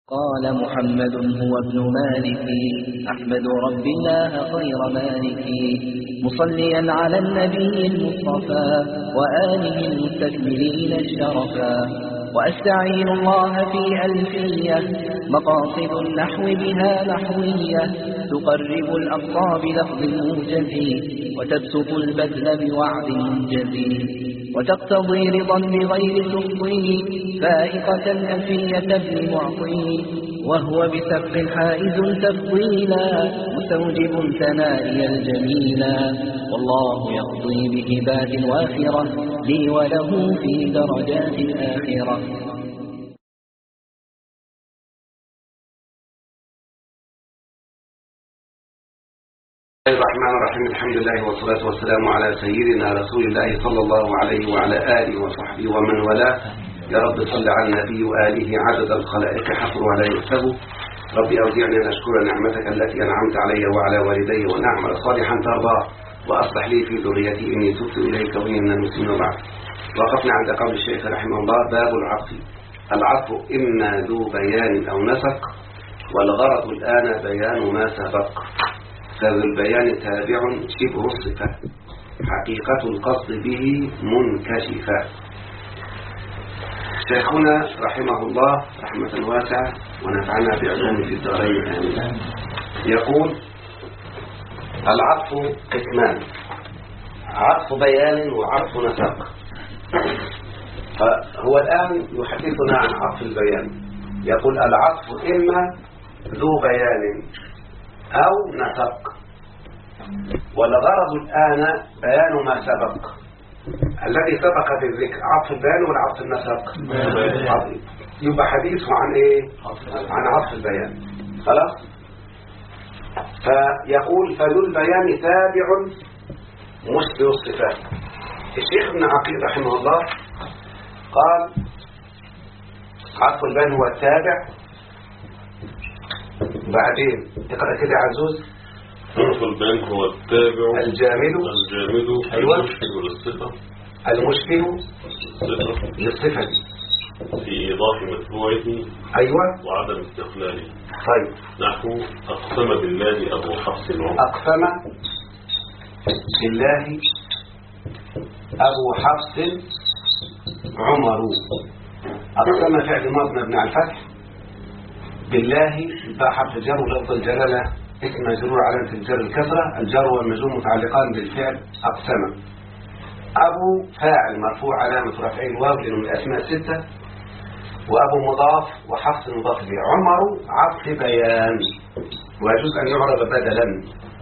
قال محمد هو ابن مالك أحمد رب الله خير مالك مصليا على النبي المصطفى وآله المستكملين الشرفا وأستعين الله في ألفية مقاصد النحو بها نحوية تقرب الأقصى بلفظ موجز وتبسط البذل بوعد منجز وتقتضي رضا بغير تفضيل فائقة ألفية ابن معطي وهو بسبق حائز تفضيلا مستوجب ثنائي الجميلا والله يقضي بهبات وافرة لي وله في درجات الآخرة. الرحمن الرحيم الحمد لله والصلاة والسلام على سيدنا رسول الله صلى الله عليه وعلى آله وصحبه ومن والاه. يا رب صل على النبي وآله عدد الخلائق حفر ولا يكتب. ربي أوزعني أن أشكر نعمتك التي أنعمت علي وعلى والدي وأن أعمل صالحا ترضاه وأصلح لي في ذريتي إني تبت إليك وإني من المسلمين بعد. وقفنا عند قول الشيخ رحمه الله باب العطف. العطف إما ذو بيان أو نسق والغرض الآن بيان ما سبق. فذو البيان تابع شبه الصفة حقيقة القصد به منكشفة. شيخنا رحمه الله رحمة واسعة ونفعنا بعلومه في الدارين آمين يقول العطف قسمان: عطف بيان وعطف نسق. فهو الآن يحدثنا عن عطف البيان. يقول العطف إما ذو بيان أو نسق والغرض الآن بيان ما سبق. الذي سبق في الذكر عطف البيان والعطف النسق يبقى حديثه عن إيه؟ عن عطف البيان. خلاص. فيقول فذو البيان تابع مشبه الصفات. الشيخ ابن عقيل رحمه الله قال عطف البيان هو التابع. بعدين تقرأ كده عزوز. عطف البيان هو التابع الجامد أيوة للصفة المشبه للصفة في إيضاح متبوعه أيوة وعدم استقلاله. طيب نحو أقسم بالله أبو حفص عمر. أقسم بالله أبو حفص عمر. أقسم فعل ماض مبني على الفتح. بالله باء حرف جر ولفظ الجلالة اسم مجرور علامة الجر الكسرة. الجر والمجرور متعلقان بالفعل أقسم. أبو فاعل مرفوع علامة رفعه الواو لأنه من الأسماء الستة. وأبو مضاف وحفص مضاف إليه. عمر عطف بيان ويجوز أن يعرض بدلا.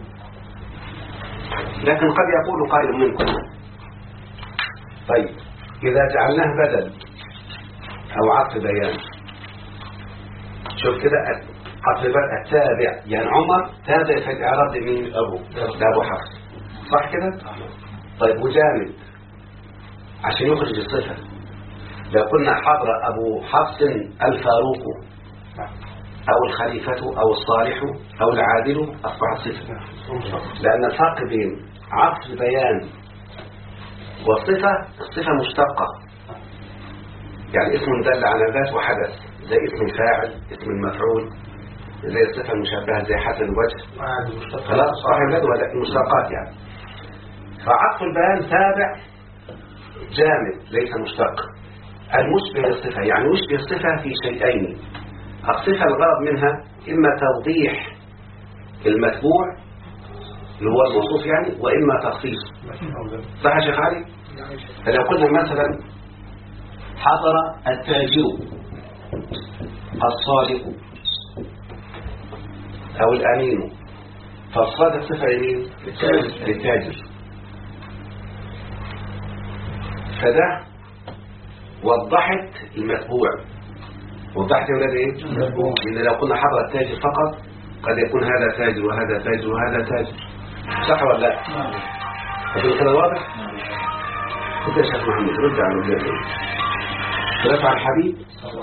لكن قد يقول قائل منكم طيب إذا جعلناه بدل أو عطف بيان شوف كده عطف بيان التابع يعني عمر تابع في الإعراب لمين؟ لأبو حفص صح كده؟ طيب وجامد عشان يخرج الصفة. لو قلنا حضر أبو حفص الفاروق أو الخليفة أو الصالح أو العادل أصبحت صفة. لأن الفرق بين عطف البيان والصفة الصفة مشتقة يعني اسم دل على ذات وحدث زي اسم الفاعل اسم المفعول زي الصفة المشبهة زي حسن الوجه. خلاص صاحب ولا المشتقات يعني. فعطف البيان تابع جامد ليس مشتق. المشبه للصفة يعني يشبه الصفة في شيئين. الصفة الغرض منها إما توضيح المتبوع اللي هو الموصوف يعني وإما تخصيص. صح يا شيخ علي؟ فلو قلنا مثلا حضر التاجر الصادق أو الأمين فالصادق صفة يمين للتاجر. فده وضحت المتبوع. وضحت يا ولاد ايه؟ لأن لو قلنا حضر التاجر فقط قد يكون هذا تاجر وهذا تاجر وهذا تاجر. صح ولا لا؟ لكن كده واضح؟ كده يا شيخ محمد رد على الولاد ايه؟ ثلاثة على الحبيب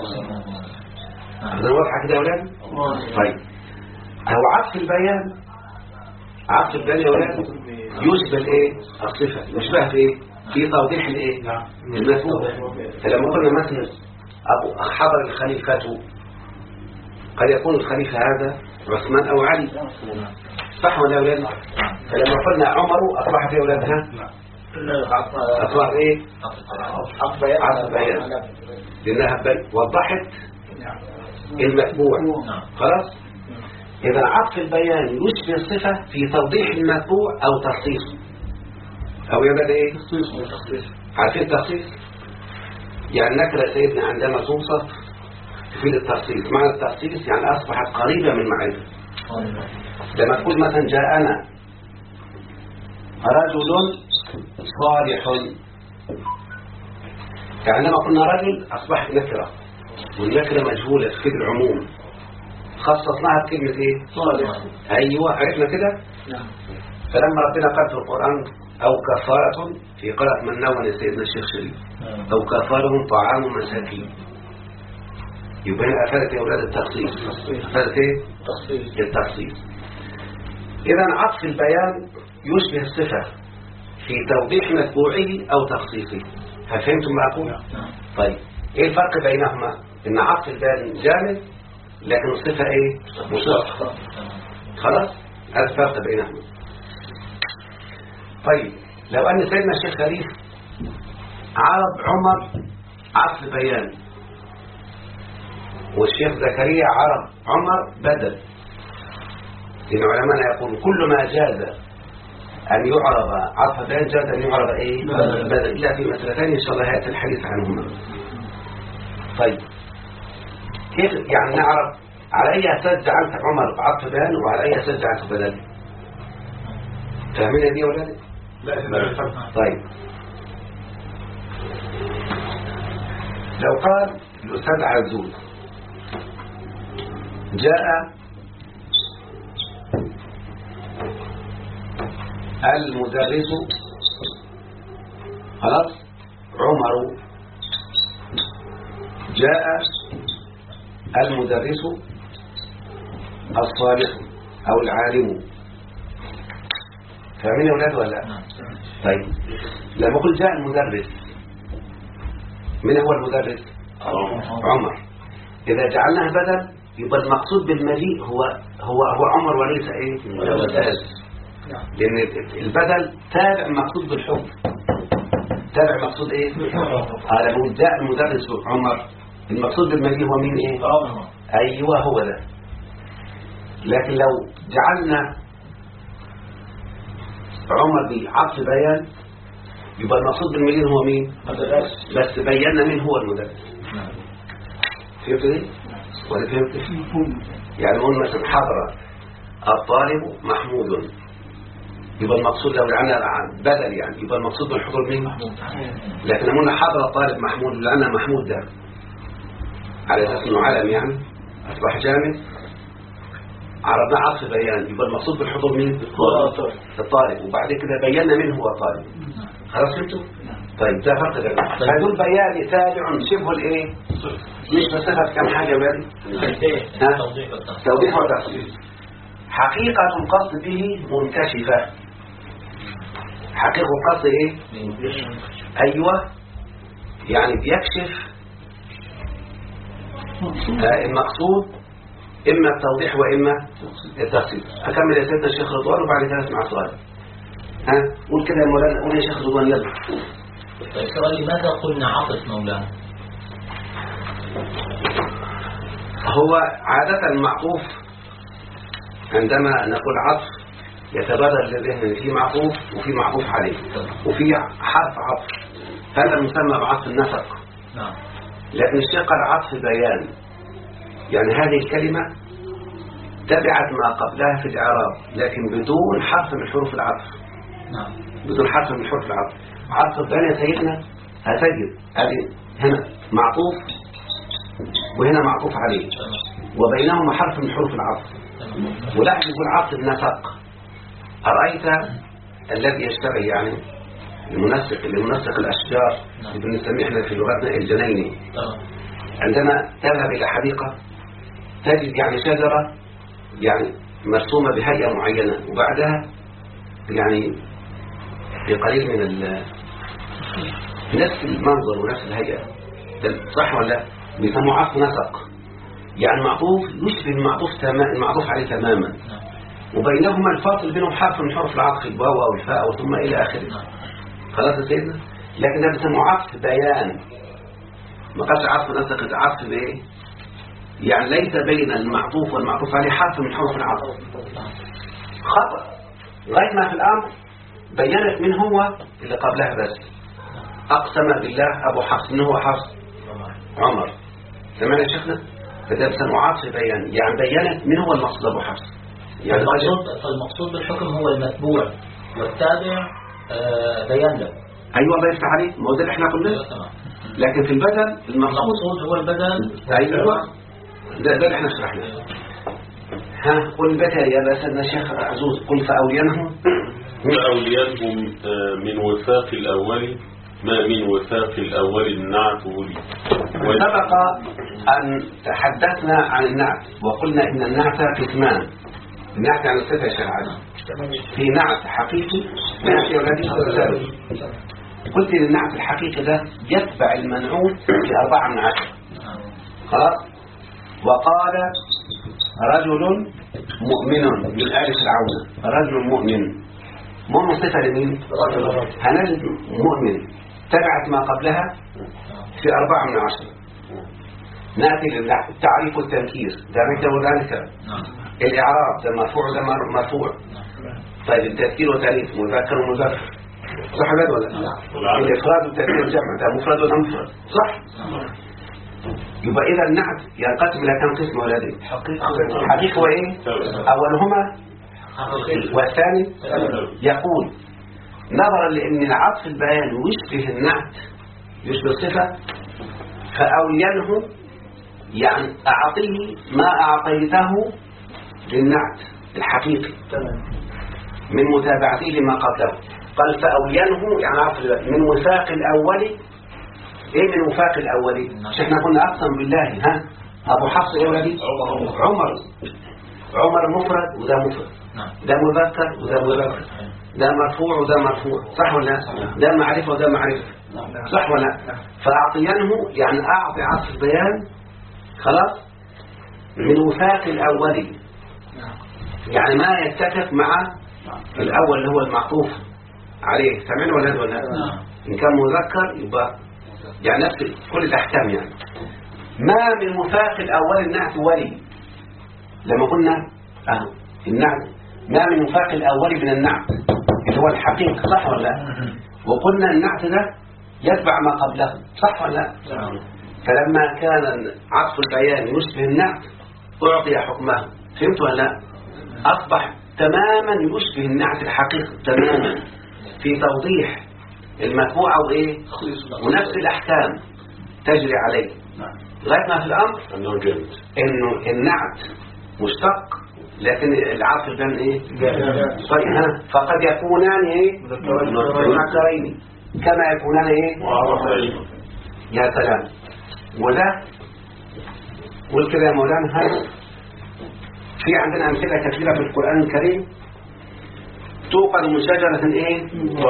هذا واضحة كده يا ولاد؟ طيب هو عطف البيان يا ولاد يشبه الايه؟ الصفة. يشبه في ايه؟ في توضيح الايه؟ المفهوم. فلما قلنا مثلا حضر الخليفة قد يكون الخليفة هذا عثمان أو علي، صح ولا أولاد؟ فلما قلنا عمر أصبحت يا أولادها أصبح إيه؟ عطف بيان، لأنها وضحت المتبوع. خلاص؟ إذا عطف البيان يشبه الصفة في توضيح المتبوع أو تخصيصه، أو يبدأ إيه؟ عارفين التخصيص؟ يعني نكرة سيدنا عندما توصف تفيد التخصيص. معنى التخصيص يعني أصبحت قريبة من معرفة. لما تقول مثلا جاءنا رجل صالح، عندما قلنا رجل أصبحت نكرة، والنكرة مجهولة تفيد العموم، خصصناها بكلمة إيه؟ صالح. أيوة، عرفنا كده؟ فلما ربنا قال في القرآن أو كفارة، في قراءة من نون سيدنا الشيخ شريف، أو كفارهم طعام مساكين، يبقى هنا أفادت يا أولاد التخصيص. أفادت إيه؟ التخصيص. إذا عطف البيان يشبه الصفة في توضيح متبوعه أو تخصيصه. هل فهمتم ما أقول؟ طيب إيه الفرق بينهما؟ إن عطف البيان جامد لكن الصفة إيه؟ مشتركة. خلاص؟ هذا الفرق بينهما. طيب لو أن سيدنا الشيخ خليف عرض عمر عطف بيان، والشيخ زكريا عرض عمر بدل، لأن علماء يقول كل ما جاز أن يعرض عطف بيان جاز أن يعرض إيه؟ بدل، إلا في مسألتين إن شاء الله يأتي الحديث عنهما. طيب كيف يعني نعرف على أي أساس جعلت عمر عطف بيان وعلى أي أساس جعلت بدل؟ فاهمين دي ولا لا؟ طيب لو قال الأستاذ عزوز جاء المدرس، خلاص، عمر جاء المدرس الصالح أو العالم. فاهمين يا أولاد ولا لا؟ طيب لما قلت جاء المدرس، من هو المدرس؟ عمر. إذا جعلناه بدل يبقى المقصود بالمجيء هو عمر وليس إيه؟ الأستاذ، لأن البدل تابع مقصود بالحب. تابع مقصود إيه؟ لما جاء المدرس عمر، المقصود بالمجيء هو مين إيه؟ أيوة هو ده. لكن لو جعلنا عمر بعطف بيان يبقى المقصود بالمجيء هو مين؟ بس بينا مين هو المدرس. فهمت ايه؟ ولا فهمت؟ يعني نقول مثلا حضر الطالب محمود، يبقى المقصود لو جعلنا بدل يعني يبقى المقصود بالحضور مين؟ لكن لما قلنا حضر الطالب محمود لأن محمود ده على أساس إنه علم يعني أصبح جامد، عرضنا عطف بيان يبقى المقصود بالحضور مين؟ الطالب، وبعد كده بينا مين هو الطالب. خلاص فهمتوا؟ طيب ده فرق ده. هذول بيان تابع شبه الايه؟ مش بصفة كم حاجة بالي؟ توضيح وتخصيص. حقيقة القصد به منكشفة. حقيقة القصد ايه؟ ايوه، يعني بيكشف المقصود إما التوضيح وإما التخصيص. أكمل يا سيدنا الشيخ رضوان وبعد كده أسمع سؤال. قول كده يا مولانا، قول يا شيخ رضوان يلا. السؤال لماذا قلنا عطف مولانا؟ هو عادة المعطوف عندما نقول عطف يتبادر للذهن في معطوف وفي معطوف عليه وفي حرف عطف، هذا مسمى بعطف النسق. نعم. لكن الشيخ قال عطف بيان، يعني هذه الكلمة تبعت ما قبلها في الإعراب لكن بدون حرف من حروف العطف. نعم. بدون حرف من حروف العطف. عطف بيان يا سيدنا هتجد هنا معطوف وهنا معطوف عليه وبينهما حرف من حروف العطف. ولاحظ يقول عطف النسق. أرأيت الذي يشتغل يعني المنسق الأشجار اللي بنسميه احنا في لغتنا الجنيني، عندما تذهب إلى حديقة تجد يعني شجرة يعني مرسومة بهيئة معينة وبعدها يعني بقليل من نفس المنظر ونفس الهيئة، صح ولا؟ بيسموه عطف نسق. يعني معطوف يشبه المعطوف عليه تماما، وبينهما الفاصل بينهم حرف من حروف العطف، الواو أو الفاء أو ثم إلى آخره. خلاص يا سيدنا؟ لكن ده بيسموه عطف بيان، ما قالش عطف نسق، عطف بإيه؟ يعني ليس بين المعطوف والمعطوف عليه حرف من حروف العطف. خطأ لغاية ما في الأمر بينت من هو اللي قبلها بس. أقسم بالله أبو حفص، من هو حفص؟ عمر. سمعنا يا شيخنا؟ فده بيسموه عطف بيان، يعني بينت من هو المقصود أبو حفص. يعني فالمقصود بالحكم هو المتبوع والتابع بيان له. أيوة الله يفتح عليك، ما هو ده اللي احنا قلناه. لكن في البدل المقصود هو البدل. أيوة ده اللي احنا شرحناه. ها قل بكى يا سيدنا الشيخ عزوز، قل فأولينهم فأولينهم من وفاق الأول، ما من وفاق الأول النعت ولي. سبق أن تحدثنا عن النعت وقلنا إن النعت قسمان. النعت عن الصفة يا شيخ علي، في نعت حقيقي نعت يولدي. قلت إن النعت الحقيقي ده يتبع المنعوت في 4 من 10. خلاص. وقال رجل مؤمن من آل فرعون، رجل مؤمن. مؤمن صفة لمين؟ هنجد مؤمن تبعت ما قبلها في 4 من 10. نأتي للتعريف والتنكير، ده مثل وذلك. الإعراب ده مرفوع ده مرفوع. طيب التذكير والتأنيث مذكر ومذكر، صح ولا لا؟ الإفراد والتذكير والجمع ده مفرد ولا مفرد، صح؟ يبقى إذا النعت ينقسم إلى كم قسم ولدي؟ حقيقي وإيه؟ أولهما والثاني. يقول نظرا لأن العطف البيان يشبه النعت، يشبه الصفة، فأولينه يعني أعطيه ما أعطيته للنعت الحقيقي من متابعته لما قبله. قال فأولينه يعني عطف من وفاق الأول. ايه من وفاق الأولي؟ مش احنا كنا أقسم بالله ها أبو حفص ايه ولدي؟ عمر مفرد وده مفرد، ده مذكر وده مذكر، ده مرفوع وده مرفوع، صح ولا لا؟ ده معرفة وده معرفة، صح ولا لا؟ فأعطينه يعني أعطي عطف بيان، خلاص، من وفاق الأولي، يعني ما يتفق مع الأول اللي هو المعطوف عليه. سمعنا ولا لا؟ إن كان مذكر يبقى يعني نفس كل الأحكام. يعني ما من وفاق الأول النعت ولي، لما قلنا النعت ما من وفاق الأول من النعت اللي هو الحقيقة، صح ولا لا؟ وقلنا النعت ده يتبع ما قبله، صح ولا لا؟ فلما كان عطف البيان يشبه النعت أعطي حكمه، فهمت ولا لا؟ أصبح تماما يشبه النعت الحقيقي تماما في توضيح المتبوع وإيه ونفس الأحكام تجري عليه. لغاية ما في الأمر إنه النعت مشتق لكن العطف البيان إيه طيب ها فقد يكونان إيه منكرين كما يكونان إيه يا سلام. وده والكده يا مولانا هذا في عندنا أمثلة كثيرة في القرآن الكريم توقد من شجرة ايه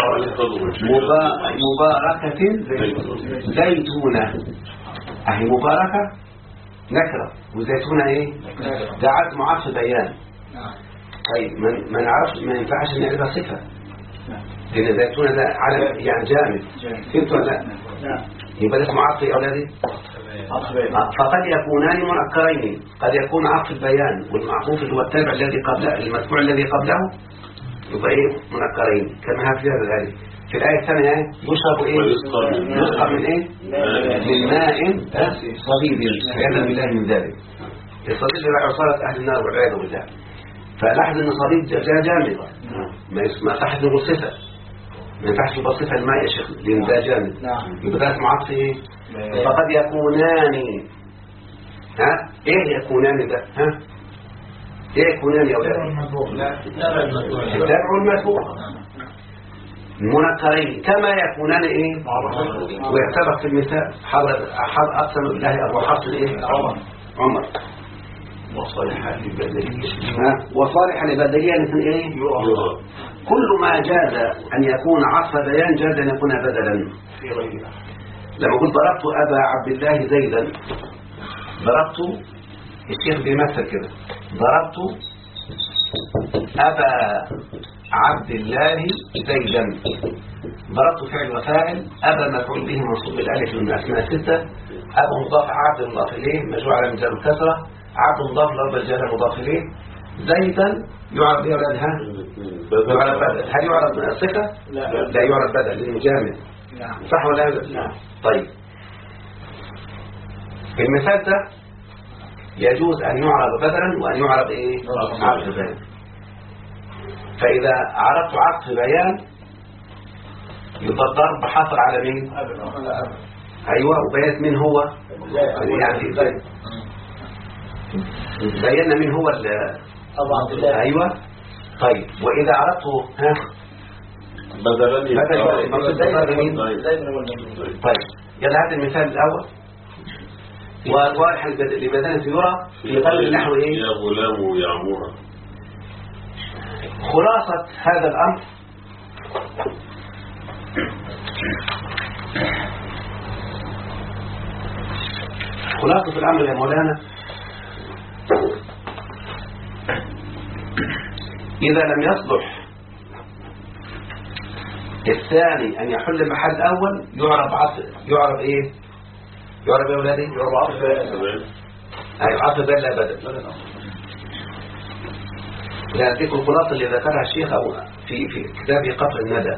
مباركة زيتونة. اهي مباركة نكرة وزيتونة ايه ده عدد معرفش بيان. طيب ما نعرفش ما ينفعش نعرفها صفة لان زيتونة ده علم يعني جامد، فهمت ولا لا؟ يبقى ده اسمه عطف يا اولادي. فقد يكونان منكرين، قد يكون عطف البيان والمعطوف اللي هو التابع الذي قبله المتبوع الذي قبله يبقى ايه منكرين كما في هذا ذلك. في الآية الثانية يشرب ايه يسقى من ايه من ماء صديد عياذا بالله من ذلك. الصديد اللي عصارة أهل النار والعياذ بالله. فلاحظ ان صديد جامد ما صح له صفة، ما ينفعش يبقى صفة الماء يا شيخ لأن ده جامد. يبقى ده اسمه عطف ايه فقد يكونان ايه يكونان ده ايه يكونان يا أولاد التابع والمتبوع منكرين كما يكونان ايه ويعتبر في المثال أقسم بالله أبو حفص ايه عمر وصالحا لبدلية مثل ايه كل ما جاز أن يكون عطف بيان جاز أن يكون بدلا. لما قلت ضربت أبا عبد الله زيدا ضربت الشيخ بيمثل كده: ضربت أبا عبد الله زيدا. ضربت فعل وفاعل، أبا مفعول به منصوب بالالف من الأسماء الستة، أبا مضاف، عبد مضاف إليه مجرور على مجرور الكسرة، عبد مضاف لرب الجلالة مضاف إليه. زيدا يعرب ايه ولا ها؟ يعرب بدل. هل يعرب صفة؟ لا يعرب بدل للمجامد. صح ولا لا؟ طيب في المثال ده يجوز أن يعرب بدلا وأن يعرب ايه؟ عطف بيان. فإذا عرفت عطف بيان يبقى الضرب حصل على مين؟ أيوة. وبيانت مين هو؟ يعني بينا مين هو أيوة. طيب وإذا عرفته ها؟ بدل طيب يلا هذا المثال الأول. وواضح لبدانة يرى في قلب النحو ايه؟ يا غلام يا عمورة. خلاصة هذا الأمر خلاصة الأمر يا مولانا، إذا لم يصلح الثاني أن يحل محل الأول يعرب إيه؟ يعرب يا أولادي؟ يعرب عطف أيوة عطف بل لا بدل. لا تلك الخلاصة اللي ذكرها الشيخ في كتابه قطر الندى.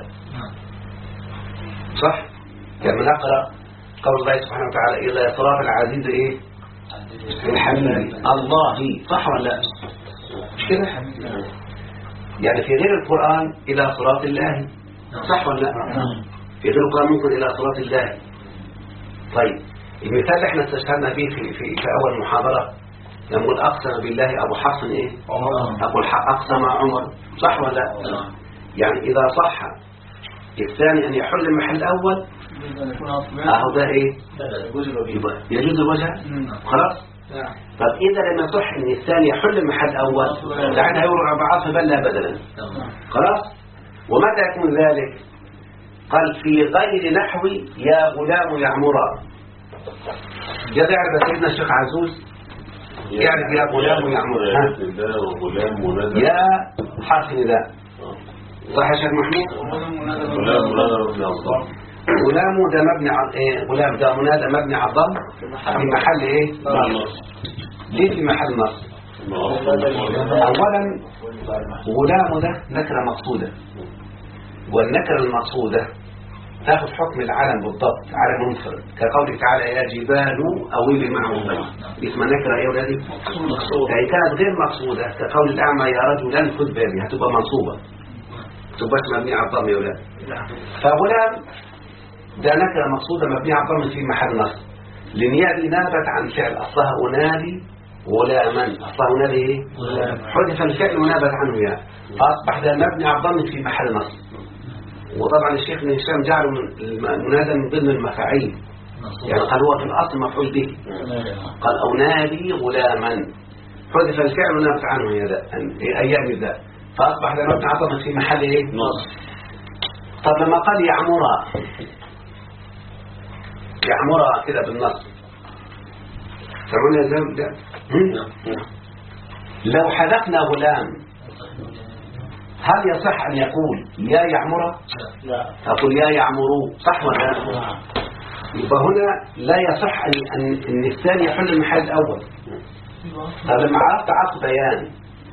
صح؟ لما نقرأ قول الله سبحانه وتعالى: إلى صراط العزيز إيه؟ الحميد الله. صح ولا لا؟ مش كده؟ يعني في غير القرآن إلى صراط الله. صح ولا لا؟ في غير القرآن ممكن إلى صراط الله. طيب المثال اللي احنا استشهدنا به في أول محاضرة نقول أقسم بالله أبو حفص إيه؟ أقسم عمر. صح ولا لا؟ يعني إذا صح الثاني أن يحل محل الأول أهو ده إيه؟ يجوز الوجه. خلاص؟ طب إذا لم يصح أن الثاني يحل محل الأول ساعتها يورع بعض بل لا بدلا. خلاص؟ ومتى يكون ذلك؟ قال في غير نحو يا غلام يا عمرا. يا يعرف سيدنا الشيخ عزوز يعرف يا غلام يا عمرا. يا حرف نداء. صح يا شيخ محمود؟ غلام ده مبني على ايه؟ غلام ده منادى مبني على الضم في محل ايه؟ ليه في محل نصب؟ اولا غلام ده نكره مقصوده، والنكره المقصوده تاخذ حكم العلم بالضبط، علم منفرد، كقوله تعالى: يا جبال اوبي معه الطير. اسمها نكره ايه يا ولادي؟ فهي كانت غير مقصوده كقول الاعمى: يا رجلا خذ بالي، هتبقى منصوبه، تبقى مبنيه على الضم يا ولاد. فغلام ده نكره مقصوده مبنيه على الضم في محل نصب، لان دي نابت عن فعل اصلها انادي غلاما. اصلها انادي ايه؟ حذف الفعل ونابت عنه يا، فاصبح ده مبني على الضم في محل نصب. وطبعا الشيخ ابن هشام جعله المنادى من ضمن المفاعيل، يعني قال هو في الاصل مفعول به، قال انادي غلاما، حذف الفعل ونابت عنه يا ذا ايام ذا، فاصبح ده مبني على الضم في محل ايه؟ نصب. طب لما قال يعمرا، يعمرا كده بالنص، سمعنا يا زلمه ده؟ لو حذفنا غلام هل يصح أن يقول يا يعمر؟ لا. أقول يا يعمرو. صح ولا لا؟ يبقى هنا لا يصح أن الثاني يحل المحل الأول. طب لما عرفت عطف بيان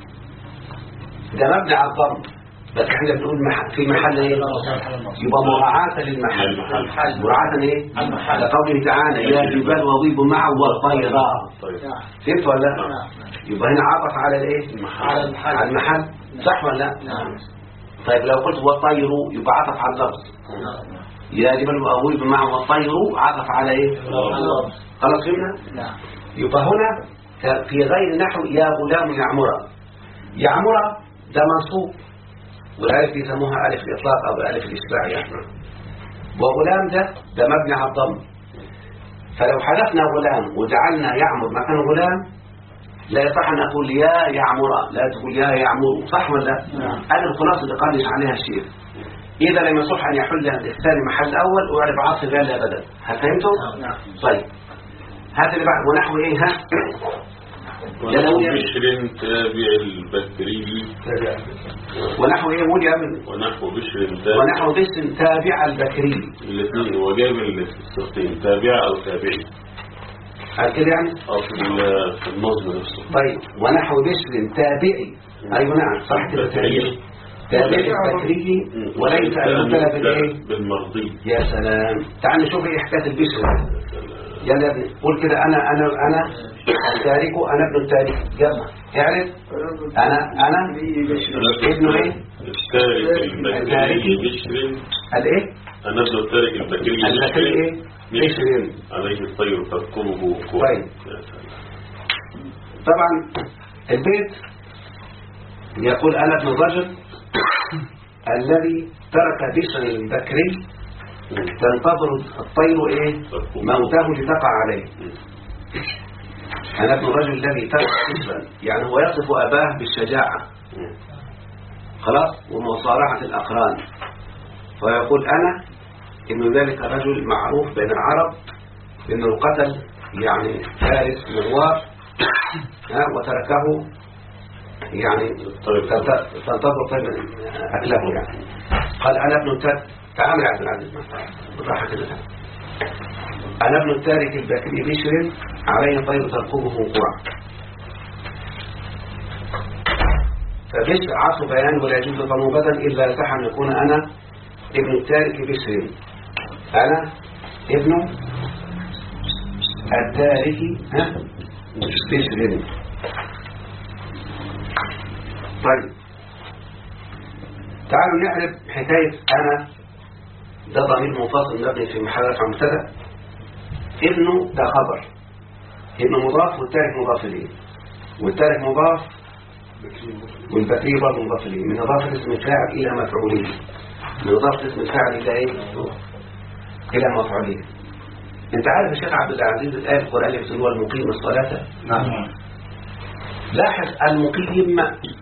ده مبني على الضم، بس احنا بنقول في محل ايه؟ يبقى مراعاة للمحل. مراعاة ايه؟ المحل. لقوله تعالى: يا جبال وضيب معه والطيرا. فهمت ولا لا؟ يبقى هنا عطف على الايه؟ على المحل. صح ولا لا؟ طيب لو قلت والطير يبقى عطف على اللفظ. يا جبال وضيب معه والطير عطف على ايه؟ خلاص فهمنا؟ يبقى هنا في غير نحو يا غلام يعمر. يعمر ده منصوب، والالف يسموها الف الاطلاق او الف الاشباع يعني. وغلام ده مبني على الضم، فلو حذفنا غلام وجعلنا يعمر مكان غلام لا يصح ان اقول يا يعمر، لا تقول يا يعمر. صح ولا لا؟ هذه الخلاصه اللي قال عليها الشيخ. اذا لم يصح ان يحل الثاني محل الاول ويعرف عطف غير لا بدل. هل فهمتم؟ طيب هذا اللي بعد ونحو ايه؟ ها ونحو بشر تابع البكري. ونحو ايه يقول يا ابني؟ ونحو بشر تابع البكري. الاثنين هو جايب الصفتين تابع او تابعي. قال كده يعني؟ في النظم نفسه. طيب ونحو بشر تابعي. ايوه نعم صح كده تابع البكري وليس المبتلى بالايه؟ بالمرضي. يا سلام. تعال نشوف ايه حكايه البشر. يلا يا ابني قول كده انا التارك، انا ابن التارك. يلا اعرف. انا ابن ايه؟ التارك البكري بشر. الايه؟ انا ابن التارك البكري ايه؟ بشر عليه الطير تركبه قوة. طيب طبعا البيت يقول انا ابن الرجل الذي ترك بشر البكري تنتظر الطير ايه؟ موته لتقع عليه. أنا ابن الرجل الذي ترك بشرا، يعني هو يصف أباه بالشجاعة خلاص ومصارعة الأقران، فيقول أنا إن ذلك الرجل معروف بين العرب إنه قتل يعني فارس مغوار وتركه يعني تنتظر طيب أكله يعني. قال أنا ابن التارك. تعامل يا عبد العزيز بالراحة كده. أنا ابن التارك البكري بشر عليه طير تركبه قوع. فبشر عصر بيان ولا يجوز ضم بدل إلا يصح أن يكون أنا ابن التارك بشر. أنا ابن التارك بشر. طيب تعالوا نعرف حكاية أنا. ده ضمير منفصل مبني في محل رفع مبتدا. ابنه ده خبر، ابن مضاف والتارك مضاف اليه، والتارك مضاف والبكري برضه مضاف اليه. من اضافه اسم الفاعل الى مفعوليه، من اضافه اسم الفاعل الى ايه؟ الى مفعوليه. انت عارف يا شيخ عبد العزيز الايه في القران اللي هو المقيم الصلاه؟ نعم. لاحظ المقيم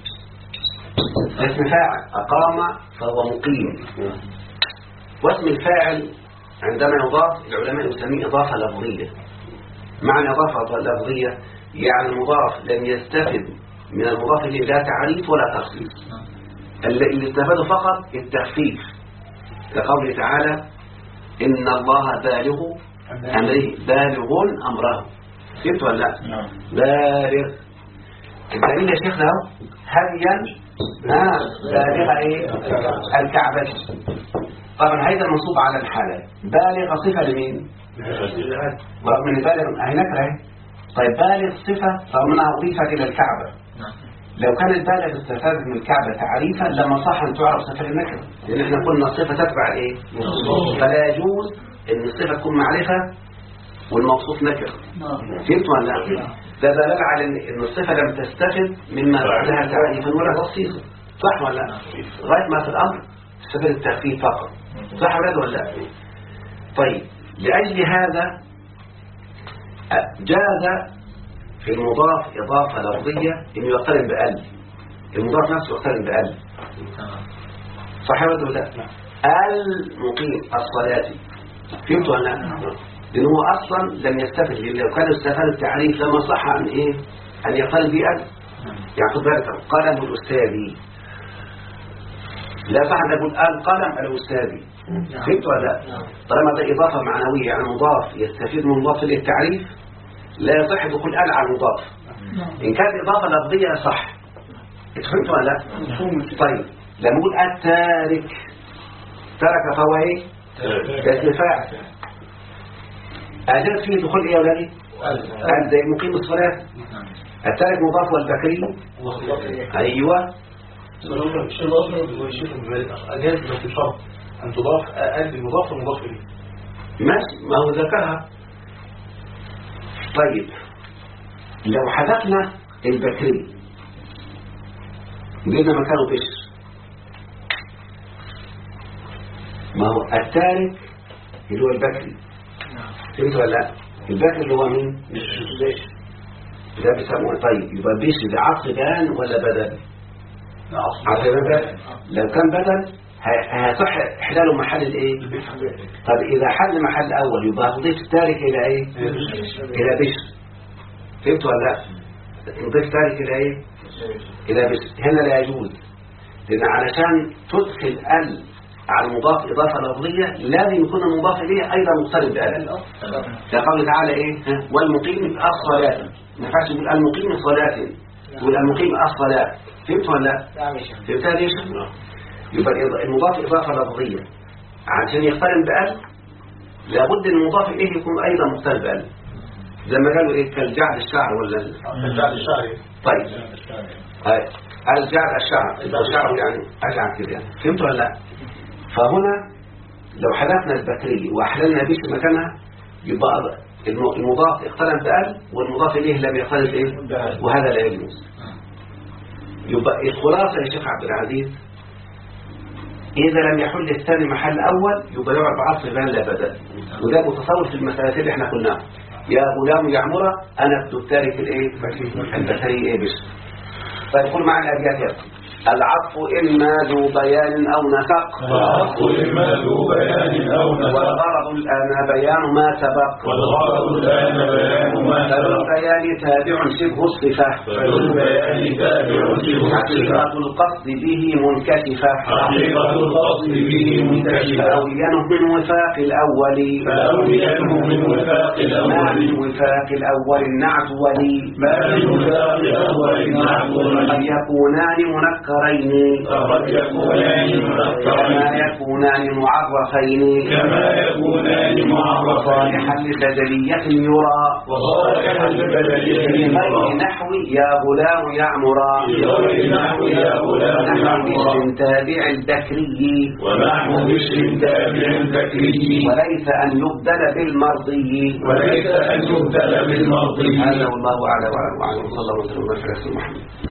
اسم فاعل اقام فهو مقيم، واسم الفاعل عندما يضاف العلماء يسميه إضافة لفظية. معنى إضافة لفظية يعني المضاف لم يستفد من المضاف إليه لا تعريف ولا تخصيص، اللي استفاده فقط التخفيف، كقوله تعالى إن الله بالغ أمره، بالغ أمره. فهمت ولا لا؟ بالغ. الدليل يا شيخنا هديا بالغ ايه؟ الكعبة. طبعا هيدا منصوب على الحالة. بالغ صفة لمين؟ رغم ان بالغ اهي نكره. طيب بالغ صفة رغم انها اضيفت الى الكعبة. لو كان البالغ استفاد من الكعبة تعريفا لما صح ان تعرف صفة النكرة، لان احنا قلنا الصفة تتبع ايه؟ فلا يجوز ان الصفة تكون معرفة والموصوف نكرة. فهمت ولا لا؟ ده دلالة على ان الصفة لم تستفد مما بعدها تعريفا ولا تخصيصا. صح ولا لا؟ غاية ما في الامر استفاد التخفيف فقط. صح ولا لا؟ طيب لأجل هذا جاز في المضاف إضافة لفظية إنه يقترن بأل. المضاف نفسه يقترن بأل. صح ولا لا؟ المقيم الصلاة. فهمت ولا لا؟ لأنه أصلا لم يستفد، لو كان استفاد التعريف لما صح عن إيه؟ أن يقترن بأل. يعني خد بالك قلم الأستاذي لا صح أن يقول القلم الأستاذي. فهمت ولا لا؟ طالما ده إضافة معنوية يعني مضاف يستفيد من مضاف للتعريف لا يصح دخول ال على المضاف. إن كانت إضافة لفظية صح. فهمت ولا لا؟ طيب لما نقول التارك، ترك فهو ايه؟ اسم فاعل. أجاز فيه دخول ايه يا ولادي؟ ال زي مقيم الصلاة. التارك مضاف والبكري ايوه. أجاز بس بشرط أن تضاف ال بالمضاف والمضاف إليه. ماشي، ما هو ذكرها. طيب لو حذفنا البكري جبنا مكانه بشر، ما هو التارك اللي هو البكري. فهمت ولا لا؟ البكري اللي هو مين؟ بشر. ده بيسموه. طيب يبقى بشر ده عطف بيان ولا بدل؟ عطف بيان. لو كان بدل هيصح احلاله محل الايه؟ طب اذا حل محل اول يبقى هضيف التارك الى ايه؟ الى بشر. فهمت ولا لا؟ نضيف تارك إلى إيه؟ إلى بس. هنا لا يجوز، لأن علشان تدخل ال على مضاف إضافة لفظية لازم يكون المضاف إليه أيضا مقترب بأل. كقول تعالى إيه؟ والمقيم الصلاة، ما ينفعش يقول المقيم صلاة، يقول المقيم الصلاة. فهمت ولا لا؟ فهمت هذا يا شيخ؟ يبقى المضاف إضافة لفظية عشان يقترن بأل لابد ان المضاف إليه يكون أيضا مقترن بأل، زي ما قالوا إيه كالجعد الشعر ولا الجعد الشعري. طيب الجعد الشعر يعني أجعل كده يعني. فهمت ولا لا؟ فهنا لو حذفنا البكري وأحللنا به في مكانها يبقى المضاف اقترن بأل والمضاف إليه لم يقترن بإيه، وهذا لا يجوز. يبقى الخلاصة يا شيخ عبد العزيز إذا لم يحل الثاني محل الأول يبقى يعرف بعصر بان لا بدل، وده متصور في المسألة اللي احنا قلناها. يا غلام يا عمرة أنا ابن التارك الإيه البكري إيه بس. طيب قول معنا الأبيات. العطف إما ذو بيان أو نسق، العطف إما ذو بيان أو نسق، والغرض الآن بيان ما سبق، والغرض الآن بيان ما سبق، فالبيان تابع شبه الصفة، فالبيان تابع شبه الصفة، حقيقة القصد به منكشفة، حقيقة القصد به منكشفة، فأولينه من وفاق الأول، فأولينه من وفاق الأول، ما من وفاق الأول النعت ولي، ما من وفاق الأول النعت ولي، قد يكونان منكرين، قد يكونان منكرين، كما يكونان معرفين، كما يكونان معرفين، صالحا لبدلية يرى، وصالحا لبدلية في غير يرى، نحو يا غلام يعمرا، في غير نحو يا غلام نحو يعمرا، باسم تابع الذكري، ونحو باسم تابع ذكري، وليس أن يبدل بالمرضي، وليس أن يبدل بالمرضي. هذا والله أعلم وصلى الله وسلم على محمد.